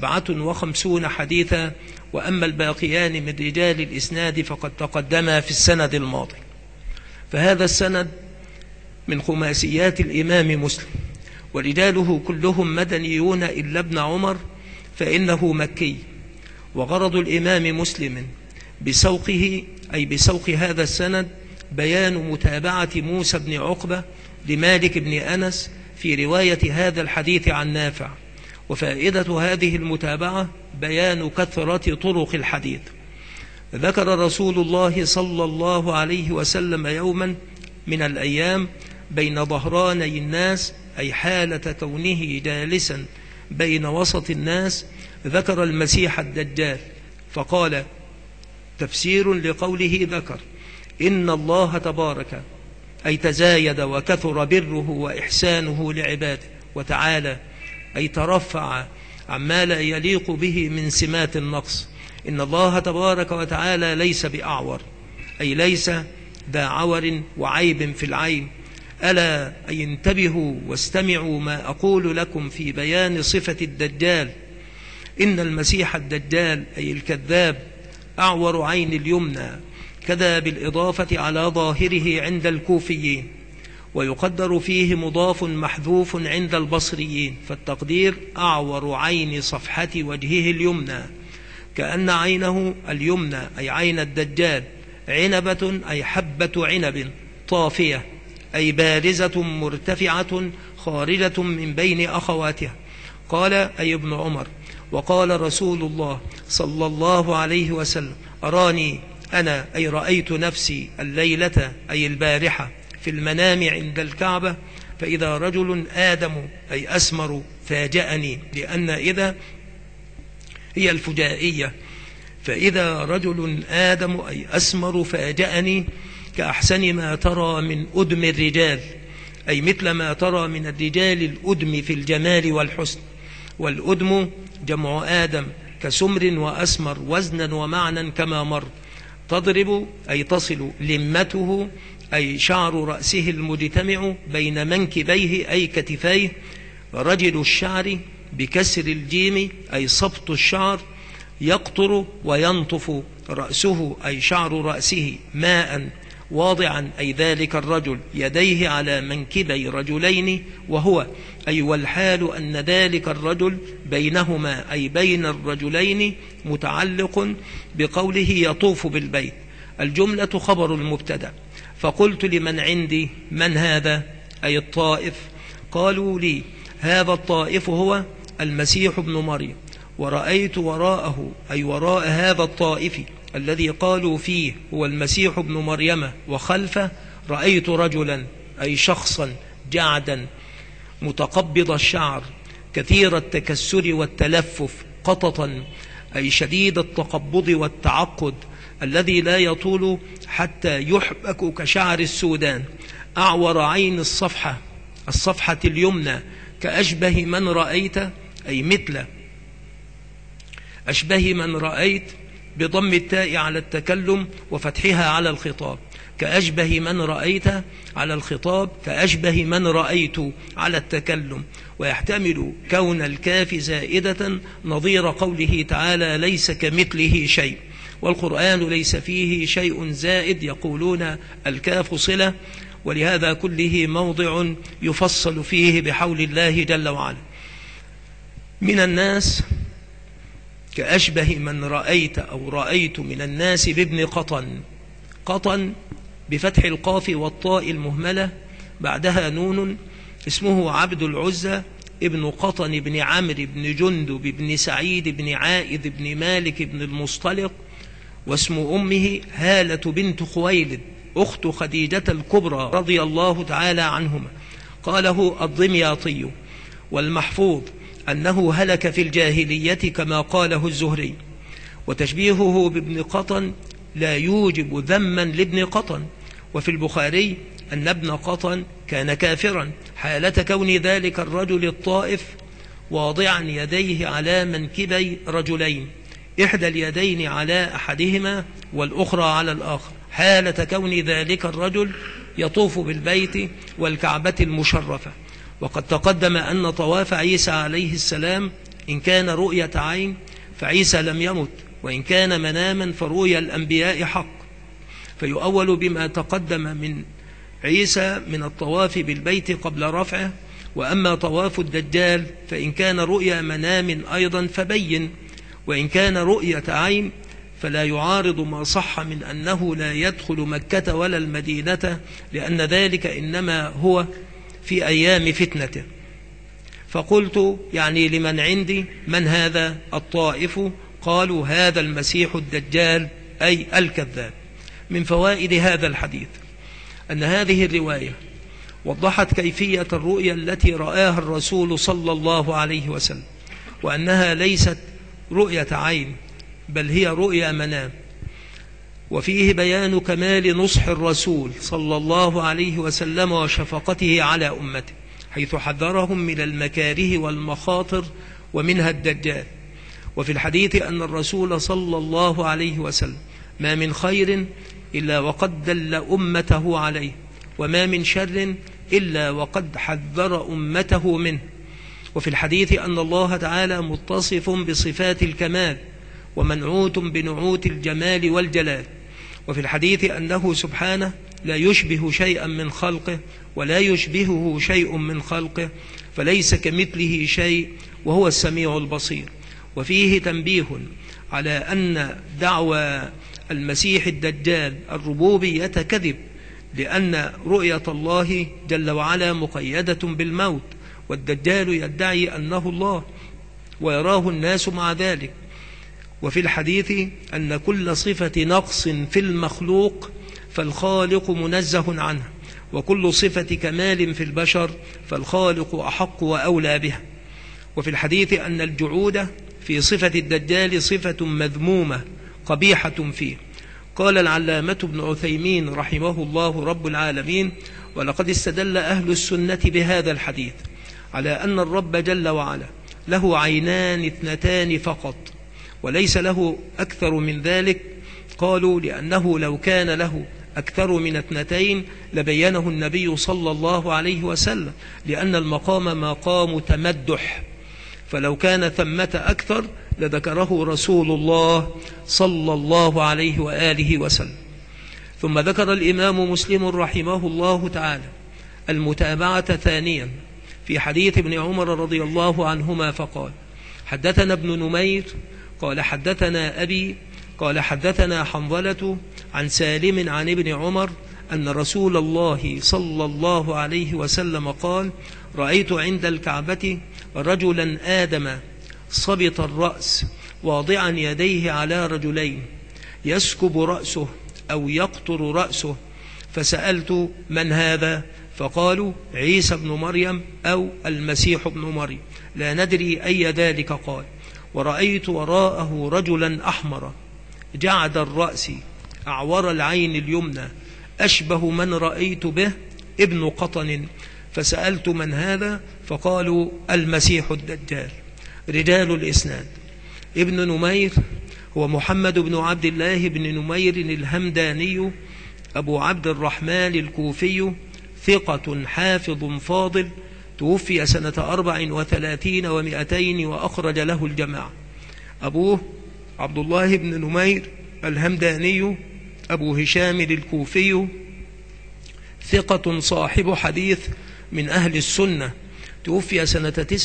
57 حديثا. وأما الباقيان من رجال الإسناد فقد تقدما في السند الماضي. فهذا السند من خماسيات الإمام مسلم، ورجاله كلهم مدنيون إلا ابن عمر فإنه مكي. وغرض الإمام مسلم بسوقه، أي بسوق هذا السند، بيان متابعة موسى بن عقبة لمالك بن أنس في رواية هذا الحديث عن نافع. وفائدة هذه المتابعة بيان كثرة طرق الحديث. ذكر رسول الله صلى الله عليه وسلم يوما من الأيام بين ظهراني الناس، أي حالة كونه جالسا بين وسط الناس، ذكر المسيح الدجال، فقال: تفسير لقوله ذكر: إن الله تبارك، أي تزايد وكثر بره وإحسانه لعباده، وتعالى، أي ترفع عما لا يليق به من سمات النقص. إن الله تبارك وتعالى ليس بأعور، أي ليس ذا عور وعيب في العين. ألا أي انتبهوا واستمعوا ما أقول لكم في بيان صفة الدجال. إن المسيح الدجال، أي الكذاب، أعور عين اليمنى، كذا بالإضافة على ظاهره عند الكوفيين، ويقدر فيه مضاف محذوف عند البصريين، فالتقدير أعور عين صفحة وجهه اليمنى، كأن عينه اليمنى، أي عين الدجال، عنبة، أي حبة عنب طافية، أي بارزة مرتفعة خارجة من بين أخواتها. قال أي ابن عمر: وقال رسول الله صلى الله عليه وسلم: أراني أنا، أي رأيت نفسي الليلة، أي البارحة، في المنام عند الكعبة، فإذا رجل آدم، أي أسمر، فاجأني، لأن إذا هي الفجائية، فإذا رجل آدم، أي أسمر، فاجأني كأحسن ما ترى من أدم الرجال، أي مثل ما ترى من الرجال الأدم في الجمال والحسن. والأدم جمع آدم، كسمر وأسمر، وزنا ومعنى كما مر. تضرب، أي تصل، لمته، أي شعر رأسه المجتمع بين منكبيه، أي كتفيه. رجل الشعر بكسر الجيم، أي سبط الشعر، يقطر وينطف رأسه، أي شعر رأسه، ماء، واضعا، أي ذلك الرجل، يديه على منكبي رجلين، وهو، أي والحال أن ذلك الرجل بينهما، أي بين الرجلين، متعلق بقوله يطوف بالبيت. الجملة خبر المبتدأ. فقلت لمن عندي: من هذا؟ أي الطائف؟ قالوا لي هذا الطائف هو المسيح ابن مريم، ورأيت وراءه أي وراء هذا الطائف الذي قالوا فيه هو المسيح ابن مريم وخلفه رأيت رجلا أي شخصا جعدا متقبض الشعر كثير التكسر والتلفف قططا أي شديد التقبض والتعقد الذي لا يطول حتى يحبك كشعر السودان، أعور عين الصفحة اليمنى كأشبه من رأيت أي مثل أشبه من رأيت بضم التاء على التكلم وفتحها على الخطاب، كأشبه من رأيت على الخطاب كأشبه من رأيت على التكلم، ويحتمل كون الكاف زائدة نظير قوله تعالى ليس كمثله شيء، والقرآن ليس فيه شيء زائد، يقولون الكاف صلة، ولهذا كله موضع يفصل فيه بحول الله جل وعلا. من الناس كأشبه من رأيت أو رأيت من الناس بابن قطن، قطن بفتح القاف والطاء المهملة بعدها نون، اسمه عبد العزى ابن قطن بن عمرو بن جندب بن سعيد بن عائذ بن مالك بن المصطلق، واسم أمه هالة بنت خويلد أخت خديجة الكبرى رضي الله تعالى عنهما. قاله الضمياطي، والمحفوظ أنه هلك في الجاهلية كما قاله الزهري، وتشبيهه بابن قطن لا يوجب ذما لابن قطن. وفي البخاري أن ابن قطن كان كافرا حالة كون ذلك الرجل الطائف واضعا يديه على منكبي رجلين، إحدى اليدين على أحدهما والأخرى على الآخر، حالة كون ذلك الرجل يطوف بالبيت والكعبة المشرفة. وقد تقدم أن طواف عيسى عليه السلام إن كان رؤية عين فعيسى لم يمت، وإن كان مناما فرؤيا الأنبياء حق، فيؤول بما تقدم من عيسى من الطواف بالبيت قبل رفعه. وأما طواف الدجال فإن كان رؤيا منام أيضا فبين، وإن كان رؤية عين فلا يعارض ما صح من أنه لا يدخل مكة ولا المدينة، لأن ذلك إنما هو في أيام فتنته. فقلت يعني لمن عندي من هذا الطائف؟ قالوا هذا المسيح الدجال أي الكذاب. من فوائد هذا الحديث أن هذه الرواية وضحت كيفية الرؤيا التي رآها الرسول صلى الله عليه وسلم، وأنها ليست رؤية عين بل هي رؤيا منام. وفيه بيان كمال نصح الرسول صلى الله عليه وسلم وشفقته على أمته، حيث حذرهم من المكاره والمخاطر ومنها الدجال. وفي الحديث أن الرسول صلى الله عليه وسلم ما من خير إلا وقد دل أمته عليه، وما من شر إلا وقد حذر أمته منه. وفي الحديث أن الله تعالى متصف بصفات الكمال ومنعوت بنعوت الجمال والجلال. وفي الحديث أنه سبحانه لا يشبه شيئا من خلقه ولا يشبهه شيء من خلقه، فليس كمثله شيء وهو السميع البصير. وفيه تنبيه على أن دعوى المسيح الدجال الربوبية كذب، لأن رؤية الله جل وعلا مقيدة بالموت، والدجال يدعي أنه الله ويراه الناس مع ذلك. وفي الحديث أن كل صفة نقص في المخلوق فالخالق منزه عنها، وكل صفة كمال في البشر فالخالق أحق وأولى بها. وفي الحديث أن الجعود في صفة الدجال صفة مذمومة قبيحة فيه. قال العلامة ابن عثيمين رحمه الله رب العالمين: ولقد استدل أهل السنة بهذا الحديث على أن الرب جل وعلا له عينان اثنتان فقط وليس له أكثر من ذلك. قالوا لأنه لو كان له أكثر من اثنتين لبينه النبي صلى الله عليه وسلم، لأن المقام مقام تمدح، فلو كان ثمة أكثر لذكره رسول الله صلى الله عليه وآله وسلم. ثم ذكر الإمام مسلم رحمه الله تعالى المتابعة ثانيا في حديث ابن عمر رضي الله عنهما فقال: حدثنا ابن نمير قال حدثنا أبي قال حدثنا حنظلة عن سالم عن ابن عمر أن رسول الله صلى الله عليه وسلم قال: رأيت عند الكعبة رجلا آدم صبط الرأس واضعا يديه على رجلين يسكب رأسه أو يقطر رأسه، فسألت: من هذا؟ فقالوا: عيسى بن مريم أو المسيح ابن مريم، لا ندري أي ذلك قال. ورأيت وراءه رجلا أحمر جعد الرأس أعور العين اليمنى أشبه من رأيت به ابن قطن، فسألت: من هذا؟ فقالوا: المسيح الدجال. رجال الإسناد: ابن نمير هو محمد بن عبد الله بن نمير الهمداني أبو عبد الرحمن الكوفي، ثقة حافظ فاضل، توفي سنة 34 و200 وأخرج له الجماعة. أبوه عبد الله بن نمير الهمداني أبو هشام الكوفي، ثقة صاحب حديث من أهل السنة، توفي سنة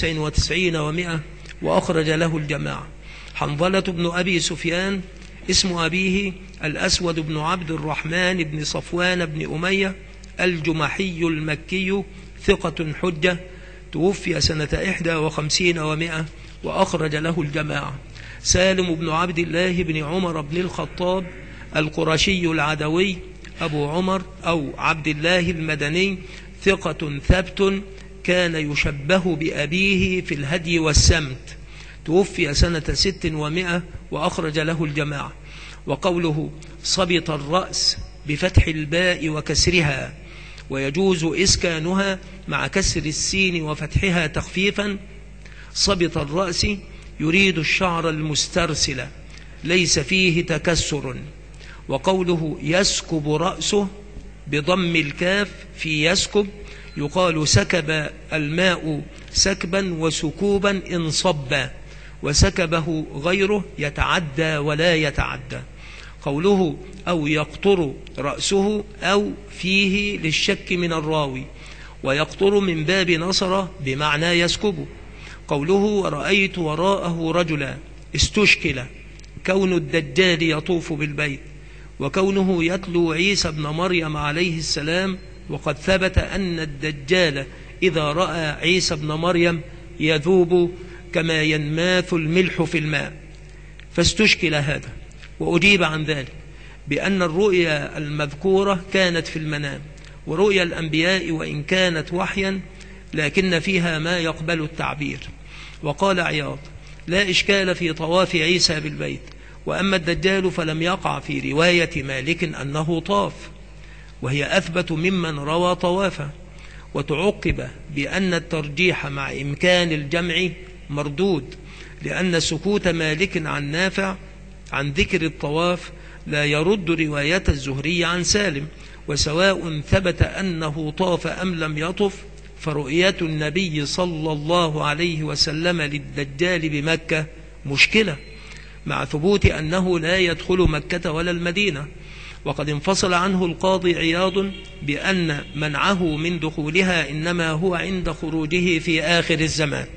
99 و100 وأخرج له الجماعة. حنظلة بن أبي سفيان اسم أبيه الأسود بن عبد الرحمن بن صفوان بن أمية الجمحي المكي، ثقة حجة، توفي سنة 51 و100 وأخرج له الجماعة. سالم بن عبد الله بن عمر بن الخطاب القرشي العدوي أبو عمر أو عبد الله المدني، ثقة ثبت، كان يشبه بأبيه في الهدي والسمت، توفي سنة 6 و100 وأخرج له الجماعة. وقوله صبط الرأس بفتح الباء وكسرها، ويجوز إسكانها مع كسر السين وفتحها تخفيفا. صبط الرأس يريد الشعر المسترسل ليس فيه تكسر. وقوله يسكب رأسه بضم الكاف في يسكب، يقال سكب الماء سكبا وسكوبا إن صب، وسكبه غيره يتعدى ولا يتعدى. قوله أو يقطر رأسه أو فيه للشك من الراوي، ويقطر من باب نصر بمعنى يسكبه. قوله ورأيت وراءه رجلا، استشكل كون الدجال يطوف بالبيت، وكونه يتلو عيسى ابن مريم عليه السلام، وقد ثبت أن الدجال إذا رأى عيسى ابن مريم يذوب كما ينماث الملح في الماء، فاستشكل هذا. وأجيب عن ذلك بأن الرؤيا المذكورة كانت في المنام، ورؤيا الأنبياء وإن كانت وحيا لكن فيها ما يقبل التعبير. وقال عياض: لا إشكال في طواف عيسى بالبيت، وأما الدجال فلم يقع في رواية مالك أنه طاف، وهي أثبت ممن روى طوافه. وتعقب بأن الترجيح مع إمكان الجمع مردود، لأن سكوت مالك عن نافع عن ذكر الطواف لا يرد رواية الزهري عن سالم. وسواء ثبت أنه طاف أم لم يطف، فرؤية النبي صلى الله عليه وسلم للدجال بمكة مشكلة، مع ثبوت أنه لا يدخل مكة ولا المدينة. وقد انفصل عنه القاضي عياض بأن منعه من دخولها إنما هو عند خروجه في آخر الزمان.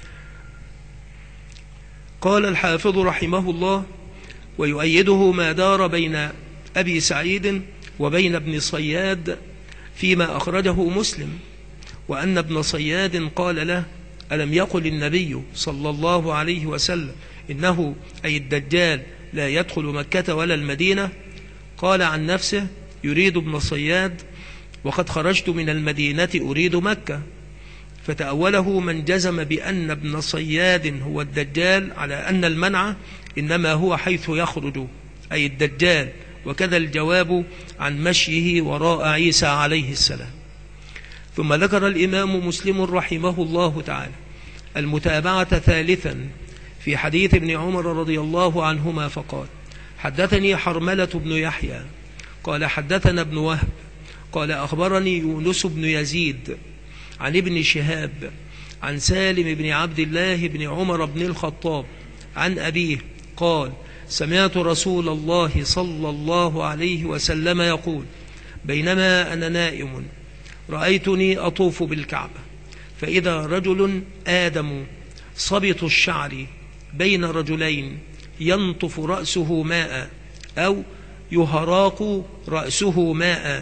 قال الحافظ رحمه الله: ويؤيده ما دار بين أبي سعيد وبين ابن صياد فيما أخرجه مسلم، وأن ابن صياد قال له: ألم يقل النبي صلى الله عليه وسلم إنه أي الدجال لا يدخل مكة ولا المدينة؟ قال عن نفسه يريد ابن صياد: وقد خرجت من المدينة أريد مكة. فتأوله من جزم بأن ابن صياد هو الدجال على أن المنع إنما هو حيث يخرج أي الدجال، وكذا الجواب عن مشيه وراء عيسى عليه السلام. ثم ذكر الإمام مسلم رحمه الله تعالى المتابعة ثالثا في حديث ابن عمر رضي الله عنهما، فقال: حدثني حرملة بن يحيى قال حدثنا ابن وهب قال أخبرني يونس بن يزيد عن ابن شهاب عن سالم بن عبد الله بن عمر بن الخطاب عن أبيه قال: سمعت رسول الله صلى الله عليه وسلم يقول: بينما أنا نائم رأيتني أطوف بالكعبة، فإذا رجل آدم صبط الشعر بين رجلين ينطف رأسه ماء أو يهراق رأسه ماء،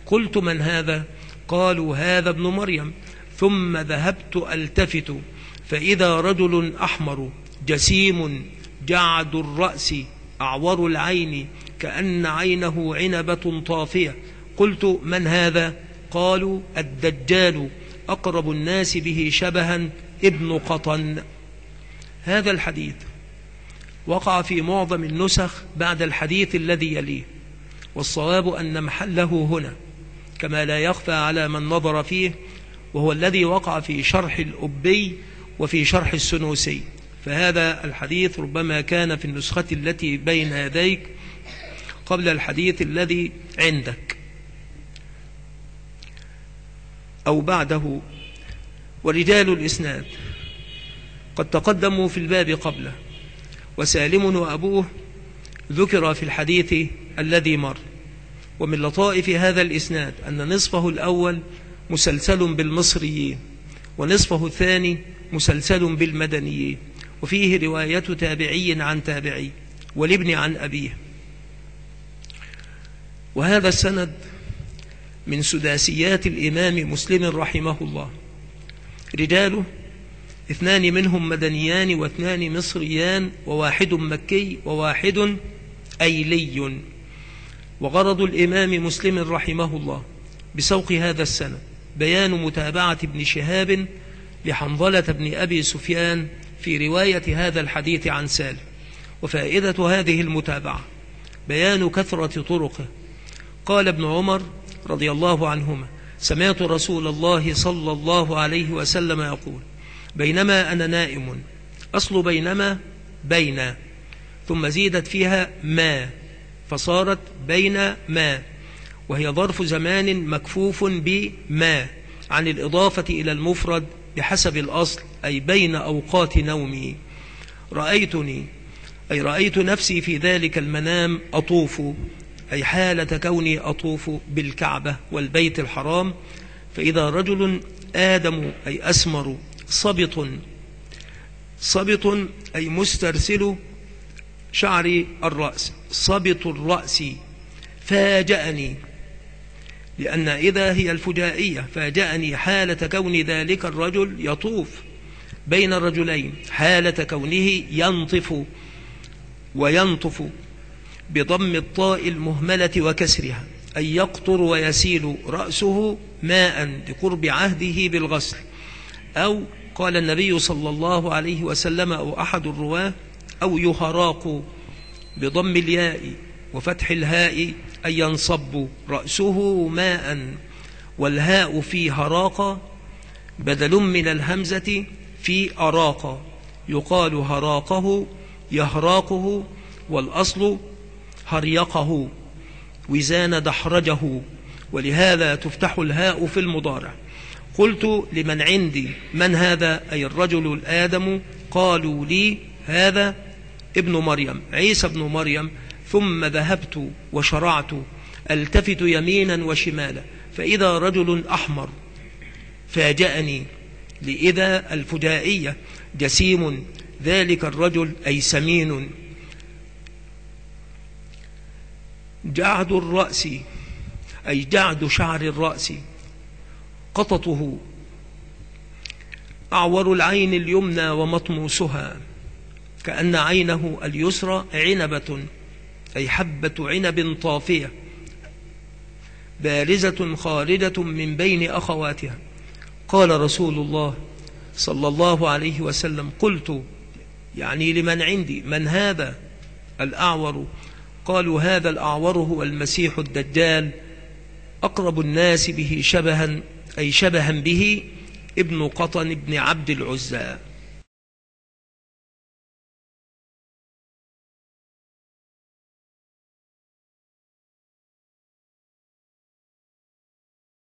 قلت من هذا؟ قالوا هذا ابن مريم. ثم ذهبت ألتفت فإذا رجل أحمر جسيم جعد الرأس أعور العين كأن عينه عنبة طافية. قلت من هذا؟ قالوا الدجال أقرب الناس به شبها ابن قطن. هذا الحديث وقع في معظم النسخ بعد الحديث الذي يليه، والصواب أن محله هنا كما لا يخفى على من نظر فيه، وهو الذي وقع في شرح الأبي وفي شرح السنوسي. فهذا الحديث ربما كان في النسخة التي بين يديك قبل الحديث الذي عندك أو بعده. ورجال الإسناد قد تقدموا في الباب قبله، وسالم وأبوه ذكر في الحديث الذي مر. ومن لطائف هذا الإسناد أن نصفه الأول مسلسل بالمصريين، ونصفه الثاني مسلسل بالمدنيين، وفيه رواية تابعي عن تابعي والابن عن أبيه. وهذا السند من سداسيات الإمام مسلم رحمه الله، رجاله 2 منهم مدنيان و2 مصريان و1 مكي و1 أيلي. وغرض الإمام مسلم رحمه الله بسوق هذا السند بيان متابعة ابن شهاب لحنظلة بن أبي سفيان في رواية هذا الحديث عن سالم. وفائدة هذه المتابعة بيان كثرة طرقه. قال ابن عمر رضي الله عنهما: سمعت رسول الله صلى الله عليه وسلم يقول: بينما أنا نائم. أصل بينما بين، ثم زيدت فيها ما فصارت بين ما، وهي ظرف زمان مكفوف بما عن الإضافة إلى المفرد بحسب الأصل، أي بين أوقات نومي. رأيتني أي رأيت نفسي في ذلك المنام أطوف، أي حالة كوني أطوف بالكعبة والبيت الحرام، فإذا رجل آدم أي أسمر صبط أي مسترسل شعر الرأس، صبط الرأس، فاجأني، لأن إذا هي الفجائية، فاجأني حالة كون ذلك الرجل يطوف بين الرجلين، حالة كونه ينطف وينطف بضم الطاء المهملة وكسرها، أي يقطر ويسيل رأسه ماء لقرب عهده بالغسل. أو قال النبي صلى الله عليه وسلم أو أحد الرواه: أو يهراق بضم الياء وفتح الهاء، أي ينصب رأسه ماء، والهاء في هراق بدل من الهمزة في أراق، يقال هراقه يهراقه، والأصل هريقه وزان دحرجه، ولهذا تفتح الهاء في المضارع. قلت لمن عندي: من هذا؟ أي الرجل الآدم. قالوا لي: هذا ابن مريم، عيسى ابن مريم. ثم ذهبت وشرعت ألتفت يمينا وشمالا فإذا رجل أحمر فاجأني، لإذا الفجائية، جسيم ذلك الرجل أي سمين، جعد الرأس أي جعد شعر الرأس، قططه، أعور العين اليمنى ومطموسها، كأن عينه اليسرى عنبة أي حبة عنب طافية بارزة خارجة من بين أخواتها. قال رسول الله صلى الله عليه وسلم: قلت يعني لمن عندي: من هذا الأعور؟ قالوا: هذا الأعور هو المسيح الدجال، أقرب الناس به شبها أي شبها به ابن قطن ابن عبد العزى.